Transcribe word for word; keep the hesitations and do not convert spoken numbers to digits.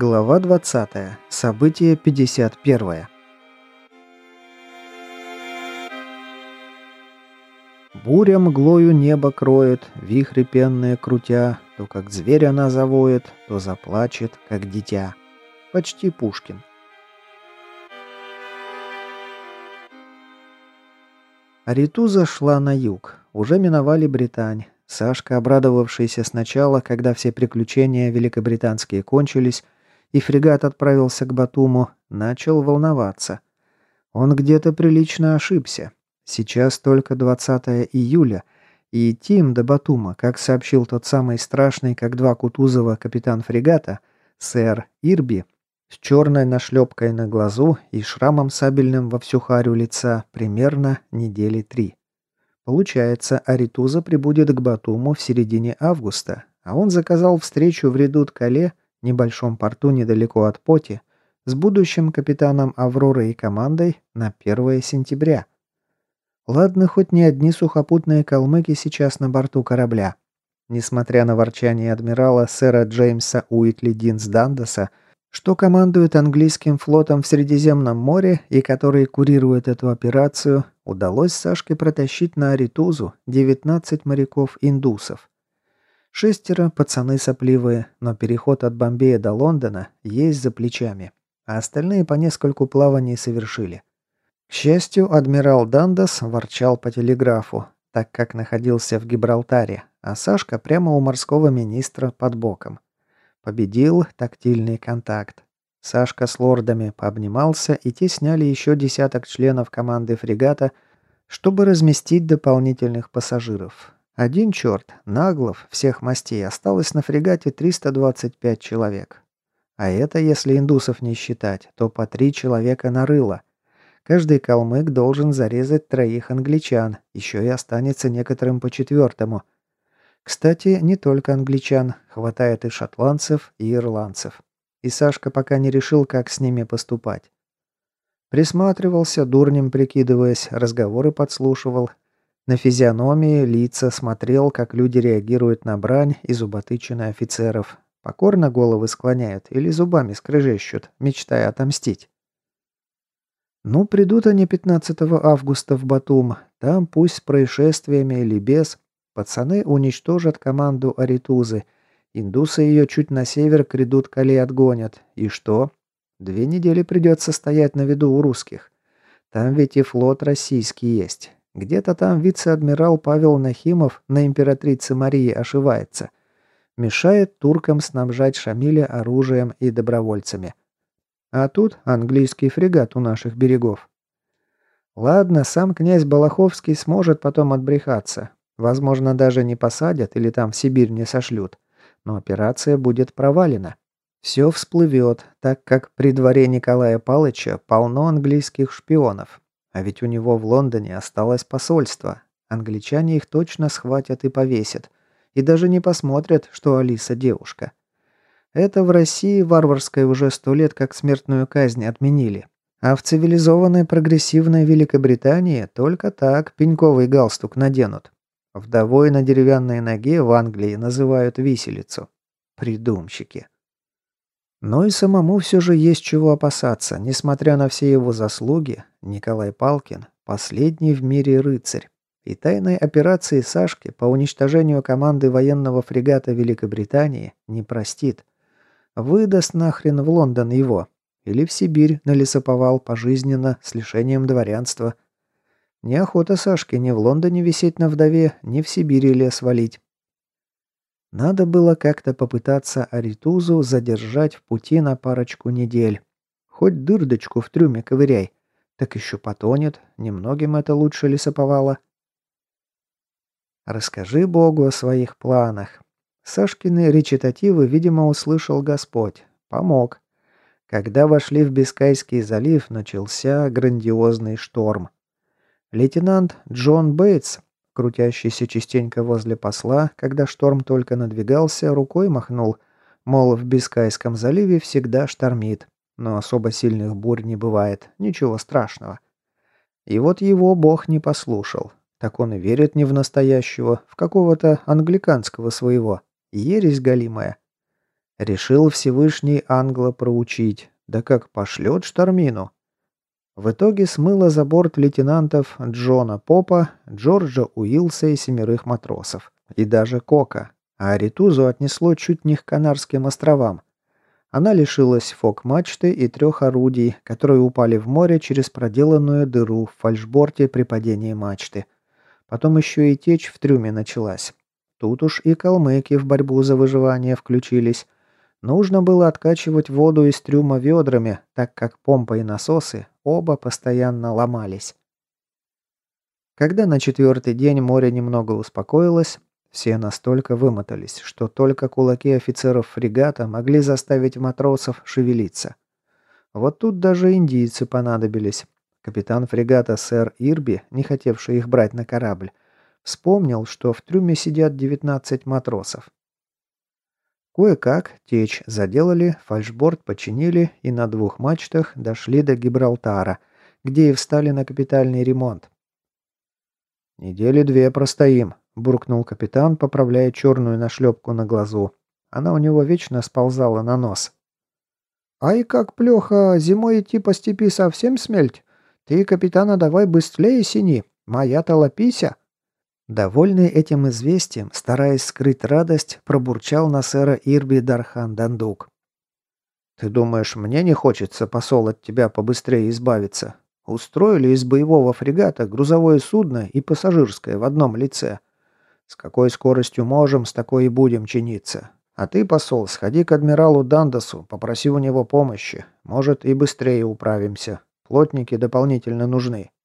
Глава двадцатая. Событие пятьдесят первое. Буря мглою небо кроет, вихри пенные крутя, то как зверь она завоет, то заплачет, как дитя. Почти Пушкин. Аритуза шла на юг. Уже миновали Британь. Сашка, обрадовавшийся сначала, когда все приключения великобританские кончились, и фрегат отправился к Батуму, начал волноваться. Он где-то прилично ошибся. Сейчас только двадцатое июля, и идти им до Батума, как сообщил тот самый страшный, как два Кутузова, капитан фрегата, сэр Ирби, с черной нашлепкой на глазу и шрамом сабельным во всю харю лица, примерно недели три. Получается, Аритуза прибудет к Батуму в середине августа, а он заказал встречу в Редут-Кале, небольшом порту недалеко от Поти, с будущим капитаном Авророй и командой на первое сентября. Ладно, хоть не одни сухопутные калмыки сейчас на борту корабля. Несмотря на ворчание адмирала сэра Джеймса Уитли Динс-Дандаса, что командует английским флотом в Средиземном море и который курирует эту операцию, удалось Сашке протащить на Аритузу девятнадцать моряков-индусов. Шестеро пацаны сопливые, но переход от Бомбея до Лондона есть за плечами, а остальные по нескольку плаваний совершили. К счастью, адмирал Дандас ворчал по телеграфу, так как находился в Гибралтаре, а Сашка прямо у морского министра под боком. Победил тактильный контакт. Сашка с лордами пообнимался, и те сняли еще десяток членов команды фрегата, чтобы разместить дополнительных пассажиров. Один черт, наглов всех мастей, осталось на фрегате триста двадцать пять человек. А это, если индусов не считать, то по три человека на рыло. Каждый калмык должен зарезать троих англичан, еще и останется некоторым по четвертому. Кстати, не только англичан, хватает и шотландцев, и ирландцев. И Сашка пока не решил, как с ними поступать. Присматривался, дурнем прикидываясь, разговоры подслушивал. На физиономии, лица смотрел, как люди реагируют на брань и зуботычины офицеров. Покорно головы склоняют или зубами скрежещут, мечтая отомстить. Ну, придут они пятнадцатого августа в Батум. Там, пусть с происшествиями или без, пацаны уничтожат команду Аритузы. Индусы ее чуть на север к Редут-Кале отгонят. И что? Две недели придется стоять на виду у русских. Там ведь и флот российский есть. Где-то там вице-адмирал Павел Нахимов на императрице Марии ошивается. Мешает туркам снабжать Шамиля оружием и добровольцами. А тут английский фрегат у наших берегов. Ладно, сам князь Балаховский сможет потом отбрехаться. Возможно, даже не посадят или там в Сибирь не сошлют. Но операция будет провалена. Все всплывет, так как при дворе Николая Палыча полно английских шпионов. А ведь у него в Лондоне осталось посольство. Англичане их точно схватят и повесят. И даже не посмотрят, что Алиса девушка. Это в России варварской уже сто лет как смертную казнь отменили. А в цивилизованной прогрессивной Великобритании только так пеньковый галстук наденут. Вдовой на деревянной ноге в Англии называют виселицу. Придумщики. Но и самому все же есть чего опасаться. Несмотря на все его заслуги, Николай Палкин – последний в мире рыцарь. И тайной операции Сашки по уничтожению команды военного фрегата Великобритании не простит. Выдаст нахрен в Лондон его. Или в Сибирь на лесоповал пожизненно с лишением дворянства. Неохота Сашке ни в Лондоне висеть на вдове, ни в Сибири лес валить. Надо было как-то попытаться Аритузу задержать в пути на парочку недель. Хоть дырдочку в трюме ковыряй. Так еще потонет, немногим это лучше лесоповала. Расскажи Богу о своих планах. Сашкины речитативы, видимо, услышал Господь. Помог. Когда вошли в Бискайский залив, начался грандиозный шторм. Лейтенант Джон Бейтс, крутящийся частенько возле посла, когда шторм только надвигался, рукой махнул, мол, в Бискайском заливе всегда штормит, но особо сильных бурь не бывает, ничего страшного. И вот его Бог не послушал. Так он и верит не в настоящего, в какого-то англиканского своего. Ересь галимая. Решил Всевышний Англо проучить. Да как пошлет штормину. В итоге смыло за борт лейтенантов Джона Попа, Джорджа Уилса и семерых матросов. И даже Кока. А Аритузу отнесло чуть не к Канарским островам. Она лишилась фок-мачты и трех орудий, которые упали в море через проделанную дыру в фальшборте при падении мачты. Потом еще и течь в трюме началась. Тут уж и калмыки в борьбу за выживание включились. Нужно было откачивать воду из трюма ведрами, так как помпа и насосы оба постоянно ломались. Когда на четвертый день море немного успокоилось, все настолько вымотались, что только кулаки офицеров фрегата могли заставить матросов шевелиться. Вот тут даже индийцы понадобились. Капитан фрегата сэр Ирби, не хотевший их брать на корабль, вспомнил, что в трюме сидят девятнадцать матросов. Кое-как течь заделали, фальшборд починили и на двух мачтах дошли до Гибралтара, где и встали на капитальный ремонт. «Недели две простоим», – буркнул капитан, поправляя черную нашлепку на глазу. Она у него вечно сползала на нос. «Ай, как плохо, зимой идти по степи совсем смельть? Ты, капитана, давай быстрее сини, моя-то лапися!» Довольный этим известием, стараясь скрыть радость, пробурчал на сэра Ирби Дархан Дандук. «Ты думаешь, мне не хочется, посол, от тебя побыстрее избавиться? Устроили из боевого фрегата грузовое судно и пассажирское в одном лице. С какой скоростью можем, с такой и будем чиниться. А ты, посол, сходи к адмиралу Дандасу, попроси у него помощи. Может, и быстрее управимся. Плотники дополнительно нужны».